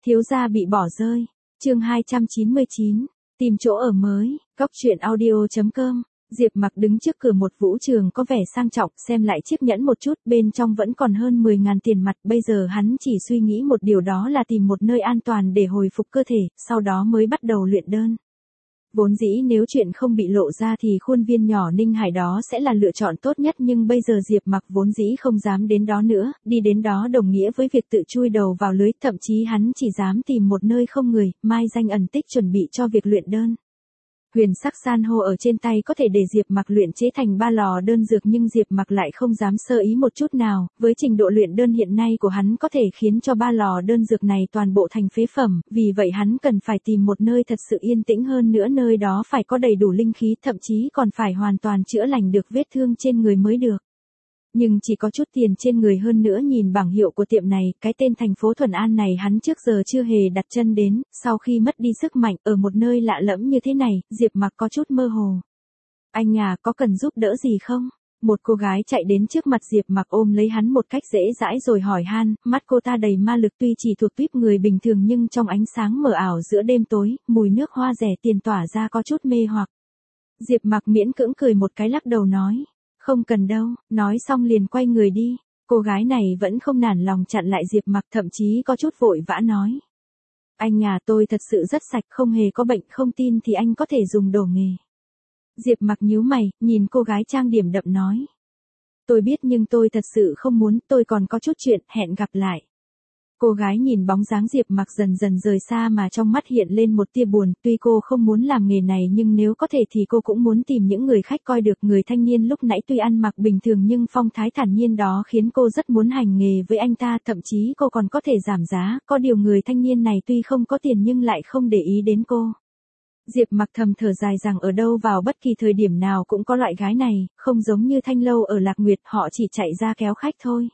Thiếu gia bị bỏ rơi. Chương 299. Tìm chỗ ở mới. Góc truyện audio.com. Diệp Mặc đứng trước cửa một vũ trường có vẻ sang trọng, xem lại chiếc nhẫn một chút, bên trong vẫn còn hơn 10.000 tiền mặt, bây giờ hắn chỉ suy nghĩ một điều, đó là tìm một nơi an toàn để hồi phục cơ thể, sau đó mới bắt đầu luyện đơn. Vốn dĩ nếu chuyện không bị lộ ra thì khuôn viên nhỏ Ninh Hải đó sẽ là lựa chọn tốt nhất, nhưng bây giờ Diệp Mặc vốn dĩ không dám đến đó nữa, đi đến đó đồng nghĩa với việc tự chui đầu vào lưới, thậm chí hắn chỉ dám tìm một nơi không người, mai danh ẩn tích chuẩn bị cho việc luyện đơn. Huyền sắc san hô ở trên tay có thể để Diệp Mặc luyện chế thành 3 lò đơn dược, nhưng Diệp Mặc lại không dám sơ ý một chút nào, với trình độ luyện đơn hiện nay của hắn có thể khiến cho 3 lò đơn dược này toàn bộ thành phế phẩm, vì vậy hắn cần phải tìm một nơi thật sự yên tĩnh, hơn nữa nơi đó phải có đầy đủ linh khí, thậm chí còn phải hoàn toàn chữa lành được vết thương trên người mới được. Nhưng chỉ có chút tiền trên người, hơn nữa nhìn bảng hiệu của tiệm này, cái tên thành phố Thuần An này hắn trước giờ chưa hề đặt chân đến, sau khi mất đi sức mạnh, ở một nơi lạ lẫm như thế này, Diệp Mặc có chút mơ hồ. Anh à, có cần giúp đỡ gì không? Một cô gái chạy đến trước mặt Diệp Mặc, ôm lấy hắn một cách dễ dãi rồi hỏi han, mắt cô ta đầy ma lực, tuy chỉ thuộc tuýp người bình thường nhưng trong ánh sáng mờ ảo giữa đêm tối, mùi nước hoa rẻ tiền tỏa ra có chút mê hoặc. Diệp Mặc miễn cưỡng cười một cái, lắc đầu nói. Không cần đâu, nói xong liền quay người đi. Cô gái này vẫn không nản lòng chặn lại Diệp Mặc, thậm chí có chút vội vã nói. Anh nhà tôi thật sự rất sạch, không hề có bệnh, không tin thì anh có thể dùng đồ nghề. Diệp Mặc nhíu mày, nhìn cô gái trang điểm đậm nói. Tôi biết nhưng tôi thật sự không muốn, tôi còn có chút chuyện, hẹn gặp lại. Cô gái nhìn bóng dáng Diệp Mặc dần dần rời xa mà trong mắt hiện lên một tia buồn, tuy cô không muốn làm nghề này nhưng nếu có thể thì cô cũng muốn tìm những người khách coi được. Người thanh niên lúc nãy tuy ăn mặc bình thường nhưng phong thái thản nhiên đó khiến cô rất muốn hành nghề với anh ta, thậm chí cô còn có thể giảm giá, có điều người thanh niên này tuy không có tiền nhưng lại không để ý đến cô. Diệp Mặc thầm thở dài rằng ở đâu vào bất kỳ thời điểm nào cũng có loại gái này, không giống như Thanh Lâu ở Lạc Nguyệt, họ chỉ chạy ra kéo khách thôi.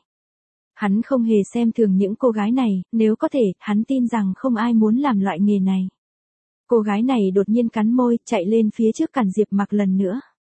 Hắn không hề xem thường những cô gái này, nếu có thể, hắn tin rằng không ai muốn làm loại nghề này. Cô gái này đột nhiên cắn môi, chạy lên phía trước cản Diệp Mặc lần nữa.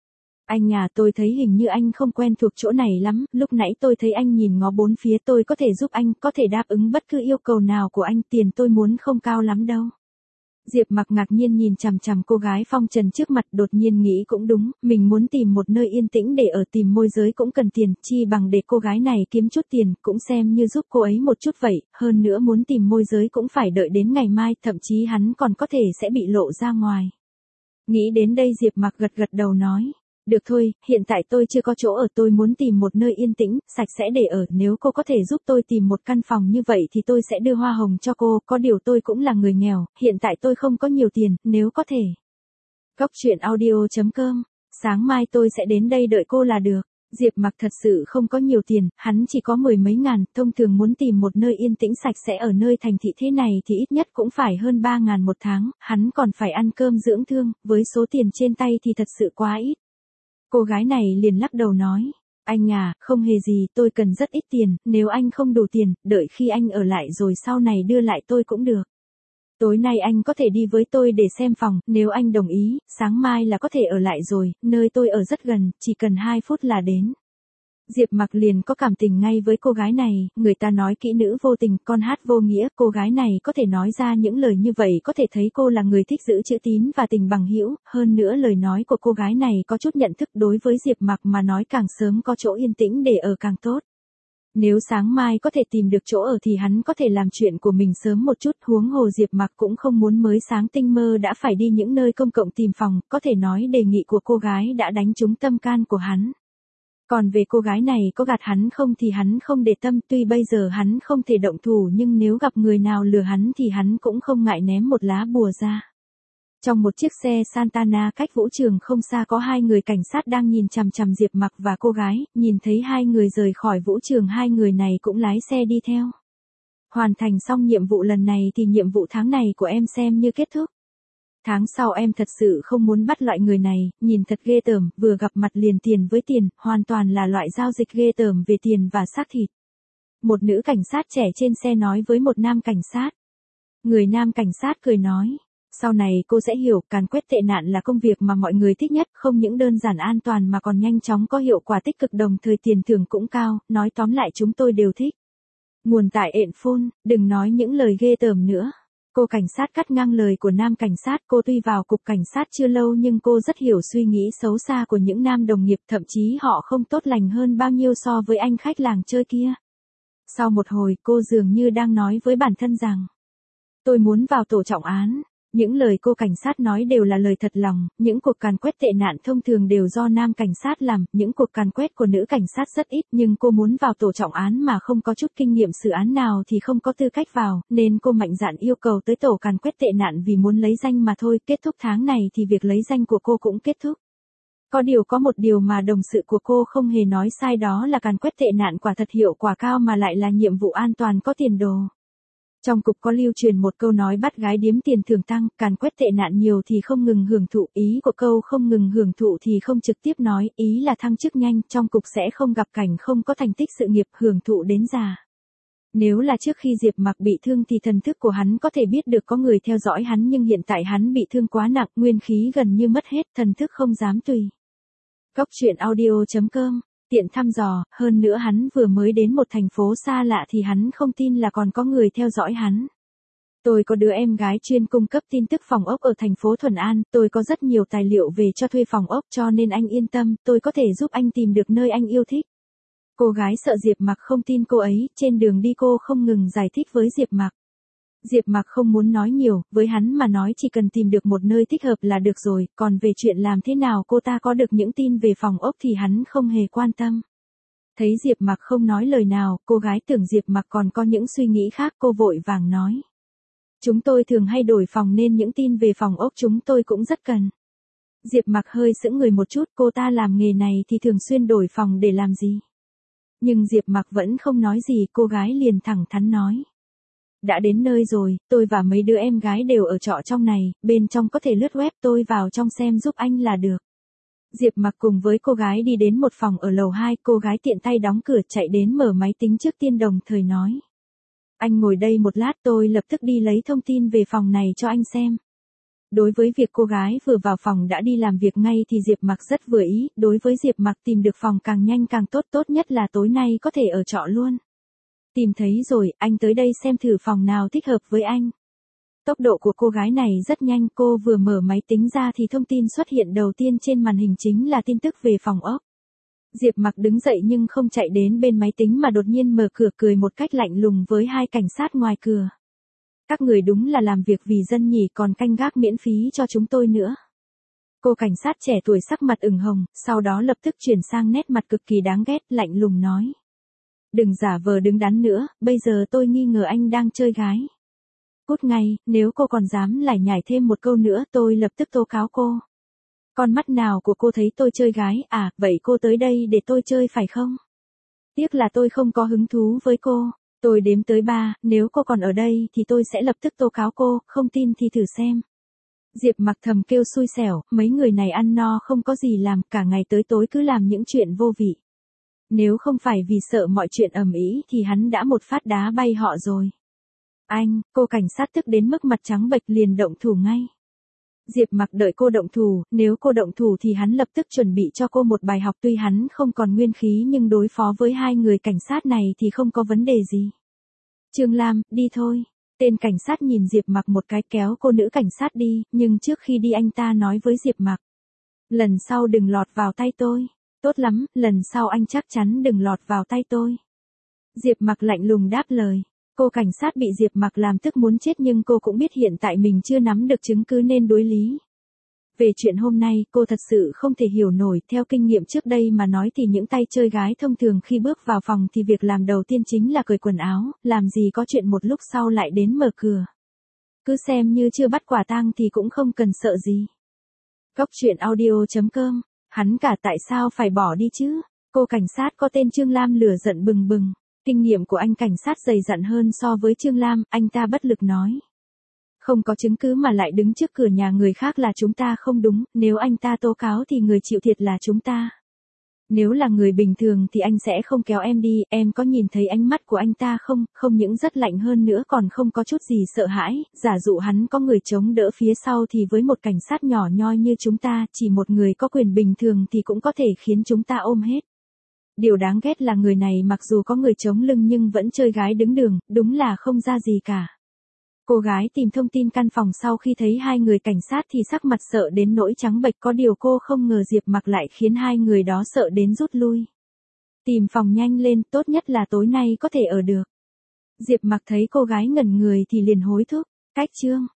Anh nhà, tôi thấy hình như anh không quen thuộc chỗ này lắm, lúc nãy tôi thấy anh nhìn ngó bốn phía, tôi có thể giúp anh, có thể đáp ứng bất cứ yêu cầu nào của anh, tiền tôi muốn không cao lắm đâu. Diệp Mặc ngạc nhiên nhìn chằm chằm cô gái phong trần trước mặt, đột nhiên nghĩ cũng đúng, mình muốn tìm một nơi yên tĩnh để ở, tìm môi giới cũng cần tiền, chi bằng để cô gái này kiếm chút tiền, cũng xem như giúp cô ấy một chút vậy, hơn nữa muốn tìm môi giới cũng phải đợi đến ngày mai, thậm chí hắn còn có thể sẽ bị lộ ra ngoài. Nghĩ đến đây Diệp Mặc gật gật đầu nói. Được thôi, hiện tại tôi chưa có chỗ ở, tôi muốn tìm một nơi yên tĩnh, sạch sẽ để ở, nếu cô có thể giúp tôi tìm một căn phòng như vậy thì tôi sẽ đưa hoa hồng cho cô, có điều tôi cũng là người nghèo, hiện tại tôi không có nhiều tiền, nếu có thể. Góc truyện audio.com. Sáng mai tôi sẽ đến đây đợi cô là được. Diệp Mặc thật sự không có nhiều tiền, hắn chỉ có 10 mấy ngàn, thông thường muốn tìm một nơi yên tĩnh sạch sẽ ở nơi thành thị thế này thì ít nhất cũng phải hơn 3 ngàn một tháng, hắn còn phải ăn cơm dưỡng thương, với số tiền trên tay thì thật sự quá ít. Cô gái này liền lắc đầu nói, anh à, không hề gì, tôi cần rất ít tiền, nếu anh không đủ tiền, đợi khi anh ở lại rồi sau này đưa lại tôi cũng được. Tối nay anh có thể đi với tôi để xem phòng, nếu anh đồng ý, sáng mai là có thể ở lại rồi, nơi tôi ở rất gần, chỉ cần 2 phút là đến. Diệp Mặc liền có cảm tình ngay với cô gái này, người ta nói kỹ nữ vô tình, con hát vô nghĩa, cô gái này có thể nói ra những lời như vậy có thể thấy cô là người thích giữ chữ tín và tình bằng hữu, hơn nữa lời nói của cô gái này có chút nhận thức, đối với Diệp Mặc mà nói càng sớm có chỗ yên tĩnh để ở càng tốt. Nếu sáng mai có thể tìm được chỗ ở thì hắn có thể làm chuyện của mình sớm một chút, huống hồ Diệp Mặc cũng không muốn mới sáng tinh mơ đã phải đi những nơi công cộng tìm phòng, có thể nói đề nghị của cô gái đã đánh trúng tâm can của hắn. Còn về cô gái này có gạt hắn không thì hắn không để tâm, tuy bây giờ hắn không thể động thủ nhưng nếu gặp người nào lừa hắn thì hắn cũng không ngại ném một lá bùa ra. Trong một chiếc xe Santana cách vũ trường không xa có 2 người cảnh sát đang nhìn chằm chằm Diệp Mặc và cô gái, nhìn thấy 2 người rời khỏi vũ trường, 2 người này cũng lái xe đi theo. Hoàn thành xong nhiệm vụ lần này thì nhiệm vụ tháng này của em xem như kết thúc. Tháng sau em thật sự không muốn bắt loại người này, nhìn thật ghê tởm, vừa gặp mặt liền tiền với tiền, hoàn toàn là loại giao dịch ghê tởm về tiền và xác thịt. Một nữ cảnh sát trẻ trên xe nói với một nam cảnh sát. Người nam cảnh sát cười nói, sau này cô sẽ hiểu, càn quét tệ nạn là công việc mà mọi người thích nhất, không những đơn giản an toàn mà còn nhanh chóng có hiệu quả tích cực, đồng thời tiền thưởng cũng cao, nói tóm lại chúng tôi đều thích. Nguồn tại ện phone, đừng nói những lời ghê tởm nữa. Cô cảnh sát cắt ngang lời của nam cảnh sát, cô tuy vào cục cảnh sát chưa lâu nhưng cô rất hiểu suy nghĩ xấu xa của những nam đồng nghiệp, thậm chí họ không tốt lành hơn bao nhiêu so với anh khách làng chơi kia. Sau một hồi cô dường như đang nói với bản thân rằng, tôi muốn vào tổ trọng án. Những lời cô cảnh sát nói đều là lời thật lòng, những cuộc càn quét tệ nạn thông thường đều do nam cảnh sát làm, những cuộc càn quét của nữ cảnh sát rất ít, nhưng cô muốn vào tổ trọng án mà không có chút kinh nghiệm xử án nào thì không có tư cách vào, nên cô mạnh dạn yêu cầu tới tổ càn quét tệ nạn vì muốn lấy danh mà thôi. Kết thúc tháng này thì việc lấy danh của cô cũng kết thúc. Có một điều mà đồng sự của cô không hề nói sai, đó là càn quét tệ nạn quả thật hiệu quả cao mà lại là nhiệm vụ an toàn có tiền đồ. Trong cục có lưu truyền một câu nói bắt gái điếm tiền thưởng tăng, càn quét tệ nạn nhiều thì không ngừng hưởng thụ, ý của câu không ngừng hưởng thụ thì không trực tiếp nói, ý là thăng chức nhanh, trong cục sẽ không gặp cảnh không có thành tích sự nghiệp, hưởng thụ đến già. Nếu là trước khi Diệp Mặc bị thương thì thần thức của hắn có thể biết được có người theo dõi hắn, nhưng hiện tại hắn bị thương quá nặng, nguyên khí gần như mất hết, thần thức không dám tùy. Góc truyện audio.com tiện thăm dò, hơn nữa hắn vừa mới đến một thành phố xa lạ thì hắn không tin là còn có người theo dõi hắn. Tôi có đứa em gái chuyên cung cấp tin tức phòng ốc ở thành phố Thuận An, tôi có rất nhiều tài liệu về cho thuê phòng ốc cho nên anh yên tâm, tôi có thể giúp anh tìm được nơi anh yêu thích. Cô gái sợ Diệp Mặc không tin cô ấy, trên đường đi cô không ngừng giải thích với Diệp Mặc. Diệp Mặc không muốn nói nhiều, với hắn mà nói chỉ cần tìm được một nơi thích hợp là được rồi, còn về chuyện làm thế nào cô ta có được những tin về phòng ốc thì hắn không hề quan tâm. Thấy Diệp Mặc không nói lời nào, cô gái tưởng Diệp Mặc còn có những suy nghĩ khác, cô vội vàng nói. Chúng tôi thường hay đổi phòng nên những tin về phòng ốc chúng tôi cũng rất cần. Diệp Mặc hơi sững người một chút, cô ta làm nghề này thì thường xuyên đổi phòng để làm gì? Nhưng Diệp Mặc vẫn không nói gì, cô gái liền thẳng thắn nói. Đã đến nơi rồi, tôi và mấy đứa em gái đều ở trọ trong này, bên trong có thể lướt web, tôi vào trong xem giúp anh là được. Diệp Mặc cùng với cô gái đi đến một phòng ở lầu 2, cô gái tiện tay đóng cửa chạy đến mở máy tính trước tiên đồng thời nói. Anh ngồi đây một lát, tôi lập tức đi lấy thông tin về phòng này cho anh xem. Đối với việc cô gái vừa vào phòng đã đi làm việc ngay thì Diệp Mặc rất vừa ý, đối với Diệp Mặc tìm được phòng càng nhanh càng tốt, tốt nhất là tối nay có thể ở trọ luôn. Tìm thấy rồi, anh tới đây xem thử phòng nào thích hợp với anh. Tốc độ của cô gái này rất nhanh, cô vừa mở máy tính ra thì thông tin xuất hiện đầu tiên trên màn hình chính là tin tức về phòng ốc. Diệp Mặc đứng dậy nhưng không chạy đến bên máy tính mà đột nhiên mở cửa cười một cách lạnh lùng với hai cảnh sát ngoài cửa. Các người đúng là làm việc vì dân nhỉ, còn canh gác miễn phí cho chúng tôi nữa. Cô cảnh sát trẻ tuổi sắc mặt ửng hồng, sau đó lập tức chuyển sang nét mặt cực kỳ đáng ghét, lạnh lùng nói. Đừng giả vờ đứng đắn nữa, bây giờ tôi nghi ngờ anh đang chơi gái. Cút ngay, nếu cô còn dám lải nhải thêm một câu nữa tôi lập tức tố cáo cô. Con mắt nào của cô thấy tôi chơi gái, à, vậy cô tới đây để tôi chơi phải không? Tiếc là tôi không có hứng thú với cô. Tôi đếm tới 3, nếu cô còn ở đây thì tôi sẽ lập tức tố cáo cô, không tin thì thử xem. Diệp Mặc thầm kêu xui xẻo, mấy người này ăn no không có gì làm, cả ngày tới tối cứ làm những chuyện vô vị. Nếu không phải vì sợ mọi chuyện ầm ĩ thì hắn đã một phát đá bay họ rồi. Anh, cô cảnh sát tức đến mức mặt trắng bệch liền động thủ ngay. Diệp Mặc đợi cô động thủ, nếu cô động thủ thì hắn lập tức chuẩn bị cho cô một bài học, tuy hắn không còn nguyên khí nhưng đối phó với hai người cảnh sát này thì không có vấn đề gì. Trương Lam, đi thôi. Tên cảnh sát nhìn Diệp Mặc một cái kéo cô nữ cảnh sát đi, nhưng trước khi đi anh ta nói với Diệp Mặc. Lần sau đừng lọt vào tay tôi. Tốt lắm, lần sau anh chắc chắn đừng lọt vào tay tôi. Diệp Mặc lạnh lùng đáp lời. Cô cảnh sát bị Diệp Mặc làm tức muốn chết nhưng cô cũng biết hiện tại mình chưa nắm được chứng cứ nên đối lý. Về chuyện hôm nay, cô thật sự không thể hiểu nổi, theo kinh nghiệm trước đây mà nói thì những tay chơi gái thông thường khi bước vào phòng thì việc làm đầu tiên chính là cởi quần áo, làm gì có chuyện một lúc sau lại đến mở cửa. Cứ xem như chưa bắt quả tang thì cũng không cần sợ gì. Góc truyện audio.com, hắn cả tại sao phải bỏ đi chứ? Cô cảnh sát có tên Trương Lam lửa giận bừng bừng. Kinh nghiệm của anh cảnh sát dày dặn hơn so với Trương Lam, anh ta bất lực nói. Không có chứng cứ mà lại đứng trước cửa nhà người khác là chúng ta không đúng, nếu anh ta tố cáo thì người chịu thiệt là chúng ta. Nếu là người bình thường thì anh sẽ không kéo em đi, em có nhìn thấy ánh mắt của anh ta không, không những rất lạnh hơn nữa còn không có chút gì sợ hãi, giả dụ hắn có người chống đỡ phía sau thì với một cảnh sát nhỏ nhoi như chúng ta, chỉ một người có quyền bình thường thì cũng có thể khiến chúng ta ôm hết. Điều đáng ghét là người này mặc dù có người chống lưng nhưng vẫn chơi gái đứng đường, đúng là không ra gì cả. Cô gái tìm thông tin căn phòng sau khi thấy hai người cảnh sát thì sắc mặt sợ đến nỗi trắng bệch, có điều cô không ngờ Diệp Mặc lại khiến hai người đó sợ đến rút lui. Tìm phòng nhanh lên, tốt nhất là tối nay có thể ở được. Diệp Mặc thấy cô gái ngẩn người thì liền hối thúc, cách chương.